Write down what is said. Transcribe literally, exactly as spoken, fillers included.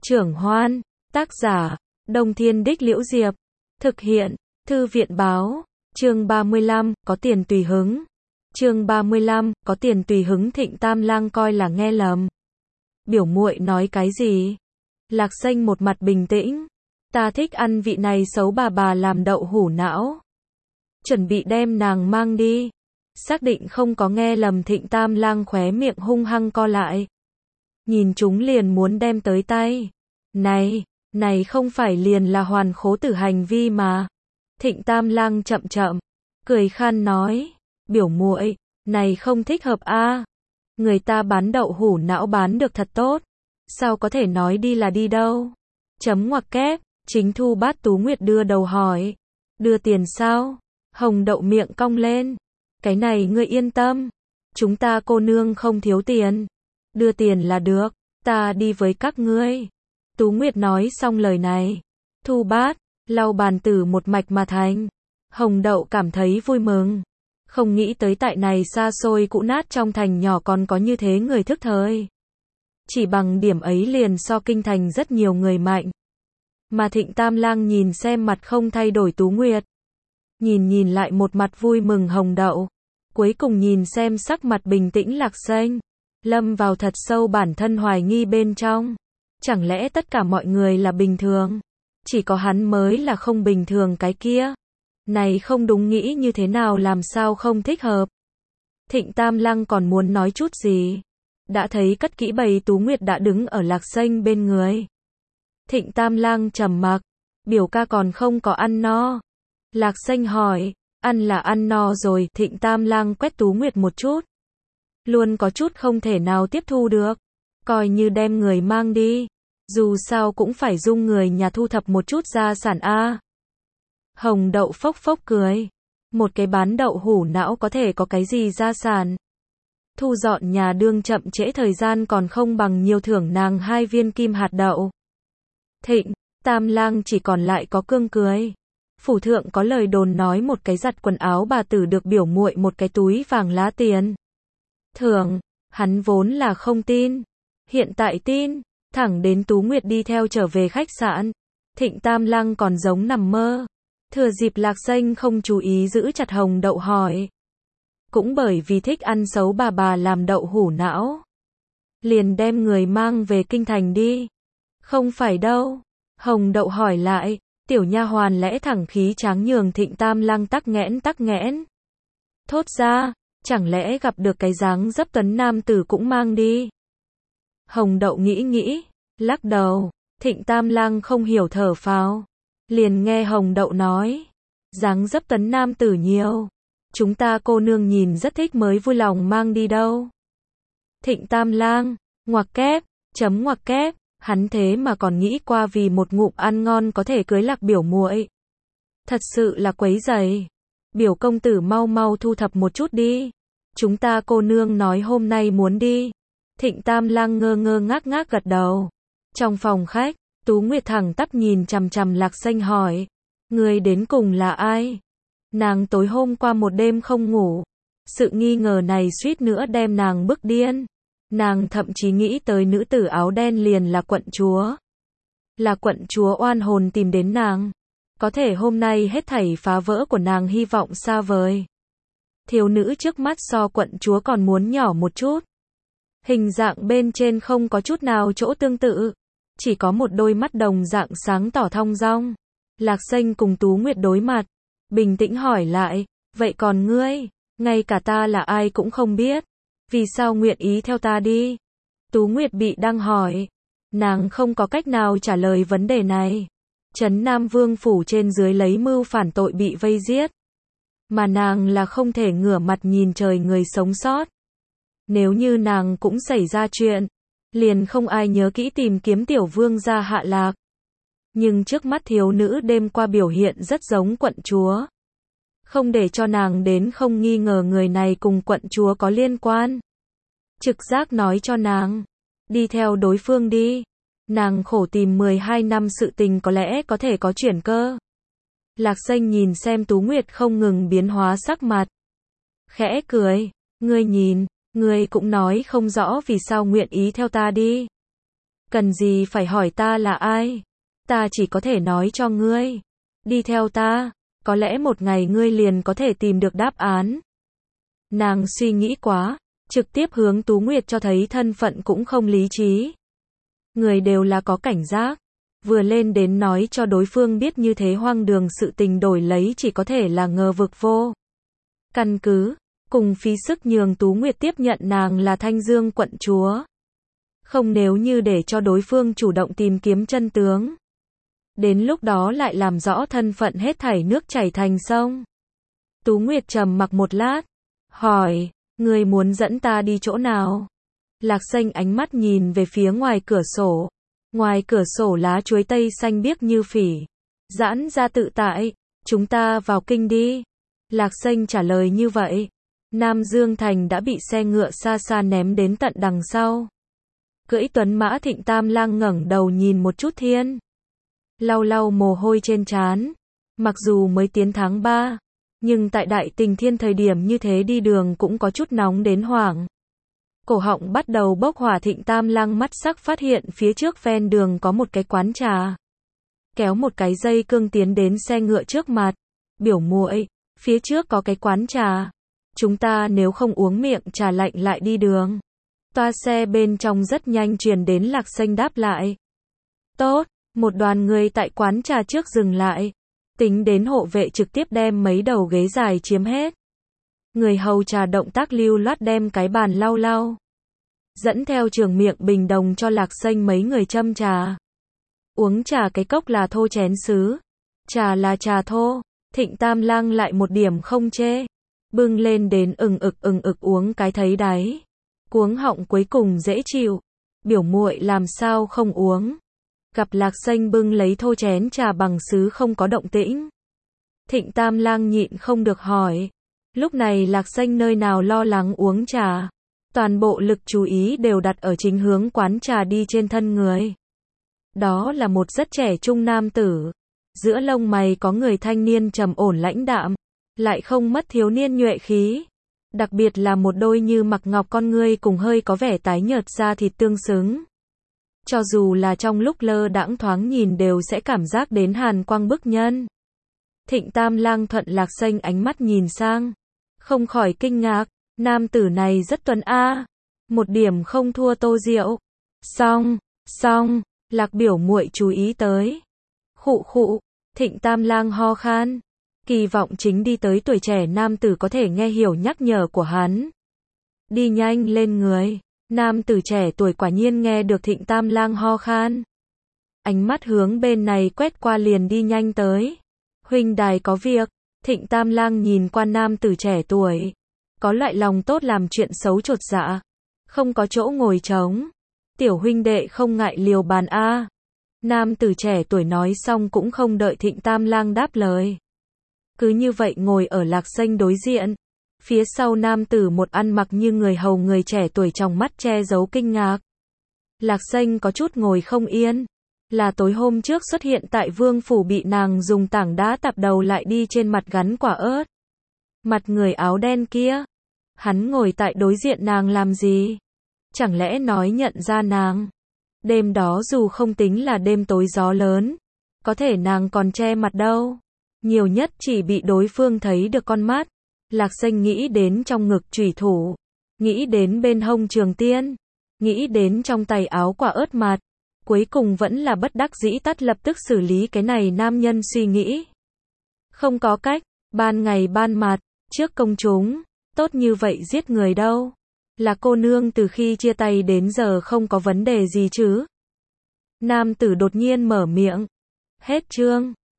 Trưởng Hoan, tác giả, Đông Thiên Đích Liễu Diệp, thực hiện, Thư viện báo, chương ba mươi lăm, có tiền tùy hứng. Chương ba mươi lăm, có tiền tùy hứng. Thịnh Tam Lang coi là nghe lầm. Biểu muội nói cái gì? Lạc Xanh một mặt bình tĩnh. Ta thích ăn vị này xấu bà bà làm đậu hủ não. Chuẩn bị đem nàng mang đi. Xác định không có nghe lầm, Thịnh Tam Lang khóe miệng hung hăng co lại. Nhìn chúng liền muốn đem tới tay. Này, này không phải liền là hoàn khố tử hành vi mà. Thịnh Tam Lang chậm chậm, cười khan nói, biểu muội, này không thích hợp a. À. Người ta bán đậu hủ não bán được thật tốt. Sao có thể nói đi là đi đâu? Chấm ngoặc kép, Chính Thu Bát Tú Nguyệt đưa đầu hỏi. Đưa tiền sao? Hồng Đậu miệng cong lên. Cái này ngươi yên tâm. Chúng ta cô nương không thiếu tiền. Đưa tiền là được, ta đi với các ngươi. Tú Nguyệt nói xong lời này. Thu Bát, lau bàn tử một mạch mà thành. Hồng Đậu cảm thấy vui mừng. Không nghĩ tới tại này xa xôi cũ nát trong thành nhỏ còn có như thế người thức thời. Chỉ bằng điểm ấy liền so kinh thành rất nhiều người mạnh. Mà Thịnh Tam Lang nhìn xem mặt không thay đổi Tú Nguyệt. Nhìn nhìn lại một mặt vui mừng Hồng Đậu. Cuối cùng nhìn xem sắc mặt bình tĩnh Lạc Xanh. Lâm vào thật sâu bản thân hoài nghi bên trong. Chẳng lẽ tất cả mọi người là bình thường? Chỉ có hắn mới là không bình thường cái kia. Này không đúng, nghĩ như thế nào làm sao không thích hợp. Thịnh Tam Lang còn muốn nói chút gì. Đã thấy cất kỹ bầy Tú Nguyệt đã đứng ở Lạc Xanh bên người. Thịnh Tam Lang trầm mặc. Biểu ca còn không có ăn no. Lạc Xanh hỏi. Ăn là ăn no rồi. Thịnh Tam Lang quét Tú Nguyệt một chút. Luôn có chút không thể nào tiếp thu được. Coi như đem người mang đi. Dù sao cũng phải dung người nhà thu thập một chút gia sản a. Hồng Đậu phốc phốc cười. Một cái bán đậu hủ não có thể có cái gì gia sản. Thu dọn nhà đương chậm trễ thời gian còn không bằng nhiều thưởng nàng hai viên kim hạt đậu. Thịnh Tam Lang chỉ còn lại có cương cười. Phủ thượng có lời đồn nói một cái giặt quần áo bà tử được biểu muội một cái túi vàng lá tiền. Thưởng, hắn vốn là không tin. Hiện tại tin, thẳng đến Tú Nguyệt đi theo trở về khách sạn. Thịnh Tam Lang còn giống nằm mơ. Thừa dịp Lạc Xanh không chú ý giữ chặt Hồng Đậu hỏi. Cũng bởi vì thích ăn xấu bà bà làm đậu hủ não. Liền đem người mang về kinh thành đi. Không phải đâu. Hồng Đậu hỏi lại. Tiểu nha hoàn lẽ thẳng khí tráng nhường Thịnh Tam Lang tắc nghẽn tắc nghẽn. Thốt ra, chẳng lẽ gặp được cái dáng dấp tuấn nam tử cũng mang đi. Hồng Đậu nghĩ nghĩ, lắc đầu. Thịnh Tam Lang không hiểu thở phào. Liền nghe Hồng Đậu nói. Dáng dấp tuấn nam tử nhiều. Chúng ta cô nương nhìn rất thích mới vui lòng mang đi đâu. Thịnh Tam Lang, ngoặc kép, chấm ngoặc kép. Hắn thế mà còn nghĩ qua vì một ngụm ăn ngon có thể cưới Lạc biểu muội. Thật sự là quấy rầy. Biểu công tử mau mau thu thập một chút đi. Chúng ta cô nương nói hôm nay muốn đi. Thịnh Tam Lang ngơ ngơ ngác ngác gật đầu. Trong phòng khách, Tú Nguyệt thẳng tắp nhìn chằm chằm Lạc Xanh hỏi. Người đến cùng là ai? Nàng tối hôm qua một đêm không ngủ. Sự nghi ngờ này suýt nữa đem nàng bức điên. Nàng thậm chí nghĩ tới nữ tử áo đen liền là quận chúa. Là quận chúa oan hồn tìm đến nàng. Có thể hôm nay hết thảy phá vỡ của nàng hy vọng xa vời. Thiếu nữ trước mắt so quận chúa còn muốn nhỏ một chút. Hình dạng bên trên không có chút nào chỗ tương tự. Chỉ có một đôi mắt đồng dạng sáng tỏ thong dong. Lạc Xanh cùng Tú Nguyệt đối mặt. Bình tĩnh hỏi lại. Vậy còn ngươi? Ngay cả ta là ai cũng không biết. Vì sao nguyện ý theo ta đi? Tú Nguyệt bị đang hỏi. Nàng không có cách nào trả lời vấn đề này. Trấn Nam Vương phủ trên dưới lấy mưu phản tội bị vây giết. Mà nàng là không thể ngửa mặt nhìn trời người sống sót. Nếu như nàng cũng xảy ra chuyện, liền không ai nhớ kỹ tìm kiếm tiểu vương gia hạ lạc. Nhưng trước mắt thiếu nữ đêm qua biểu hiện rất giống quận chúa. Không để cho nàng đến không nghi ngờ người này cùng quận chúa có liên quan. Trực giác nói cho nàng, đi theo đối phương đi. Nàng khổ tìm mười hai năm sự tình có lẽ có thể có chuyển cơ. Lạc Xanh nhìn xem Tú Nguyệt không ngừng biến hóa sắc mặt. Khẽ cười, ngươi nhìn, ngươi cũng nói không rõ vì sao nguyện ý theo ta đi. Cần gì phải hỏi ta là ai? Ta chỉ có thể nói cho ngươi. Đi theo ta, có lẽ một ngày ngươi liền có thể tìm được đáp án. Nàng suy nghĩ quá, trực tiếp hướng Tú Nguyệt cho thấy thân phận cũng không lý trí. Người đều là có cảnh giác. Vừa lên đến nói cho đối phương biết như thế hoang đường sự tình đổi lấy chỉ có thể là ngờ vực vô căn cứ, cùng phí sức nhường Tú Nguyệt tiếp nhận nàng là Thanh Dương quận chúa. Không nếu như để cho đối phương chủ động tìm kiếm chân tướng. Đến lúc đó lại làm rõ thân phận hết thảy nước chảy thành sông. Tú Nguyệt trầm mặc một lát, hỏi, ngươi muốn dẫn ta đi chỗ nào? Lạc Xanh ánh mắt nhìn về phía ngoài cửa sổ. Ngoài cửa sổ lá chuối tây xanh biếc như phỉ. Giãn ra tự tại, chúng ta vào kinh đi. Lạc Xanh trả lời như vậy. Nam Dương Thành đã bị xe ngựa xa xa ném đến tận đằng sau. Cưỡi tuấn mã Thịnh Tam Lang ngẩng đầu nhìn một chút thiên. Lau lau mồ hôi trên trán. Mặc dù mới tiến tháng ba, nhưng tại Đại Tình Thiên thời điểm như thế đi đường cũng có chút nóng đến hoảng. Cổ họng bắt đầu bốc hỏa. Thịnh Tam Lang mắt sắc phát hiện phía trước ven đường có một cái quán trà. Kéo một cái dây cương tiến đến xe ngựa trước mặt. Biểu muội, phía trước có cái quán trà. Chúng ta nếu không uống miệng trà lạnh lại đi đường. Toa xe bên trong rất nhanh truyền đến Lạc Xanh đáp lại. Tốt, một đoàn người tại quán trà trước dừng lại. Tính đến hộ vệ trực tiếp đem mấy đầu ghế dài chiếm hết. Người hầu trà động tác lưu loát đem cái bàn lau lau. Dẫn theo trường miệng bình đồng cho Lạc Xanh mấy người châm trà. Uống trà cái cốc là thô chén sứ. Trà là trà thô. Thịnh Tam Lang lại một điểm không chê. Bưng lên đến ừng ực ừng ực uống cái thấy đáy. Cuống họng cuối cùng dễ chịu. Biểu muội làm sao không uống. Gặp Lạc Xanh bưng lấy thô chén trà bằng sứ không có động tĩnh. Thịnh Tam Lang nhịn không được hỏi. Lúc này Lạc Xanh nơi nào lo lắng uống trà. Toàn bộ lực chú ý đều đặt ở chính hướng quán trà đi trên thân người. Đó là một rất trẻ trung nam tử. Giữa lông mày có người thanh niên trầm ổn lãnh đạm. Lại không mất thiếu niên nhuệ khí. Đặc biệt là một đôi như mặc ngọc con ngươi cùng hơi có vẻ tái nhợt da thịt tương xứng. Cho dù là trong lúc lơ đãng thoáng nhìn đều sẽ cảm giác đến hàn quang bức nhân. Thịnh Tam Lang thuận Lạc Xanh ánh mắt nhìn sang. Không khỏi kinh ngạc. Nam tử này rất tuấn a, một điểm không thua Tô Diệu. Xong, xong, Lạc biểu muội chú ý tới. Khụ khụ, Thịnh Tam Lang ho khan. Kỳ vọng chính đi tới tuổi trẻ nam tử có thể nghe hiểu nhắc nhở của hắn. Đi nhanh lên người. Nam tử trẻ tuổi quả nhiên nghe được Thịnh Tam Lang ho khan. Ánh mắt hướng bên này quét qua liền đi nhanh tới. Huynh đài có việc. Thịnh Tam Lang nhìn qua nam tử trẻ tuổi. Có loại lòng tốt làm chuyện xấu chột dạ. Không có chỗ ngồi trống. Tiểu huynh đệ không ngại liều bàn a. Nam tử trẻ tuổi nói xong cũng không đợi Thịnh Tam Lang đáp lời. Cứ như vậy ngồi ở Lạc Xanh đối diện. Phía sau nam tử một ăn mặc như người hầu người trẻ tuổi trong mắt che giấu kinh ngạc. Lạc Xanh có chút ngồi không yên. Là tối hôm trước xuất hiện tại vương phủ bị nàng dùng tảng đá tạp đầu lại đi trên mặt gắn quả ớt. Mặt người áo đen kia. Hắn ngồi tại đối diện nàng làm gì? Chẳng lẽ nói nhận ra nàng? Đêm đó dù không tính là đêm tối gió lớn. Có thể nàng còn che mặt đâu. Nhiều nhất chỉ bị đối phương thấy được con mắt. Lạc Xanh nghĩ đến trong ngực chủy thủ. Nghĩ đến bên hông trường tiên. Nghĩ đến trong tay áo quả ớt mặt. Cuối cùng vẫn là bất đắc dĩ tắt lập tức xử lý cái này nam nhân suy nghĩ. Không có cách. Ban ngày ban mặt. Trước công chúng. Tốt như vậy giết người đâu. Là cô nương từ khi chia tay đến giờ không có vấn đề gì chứ. Nam tử đột nhiên mở miệng. Hết chương.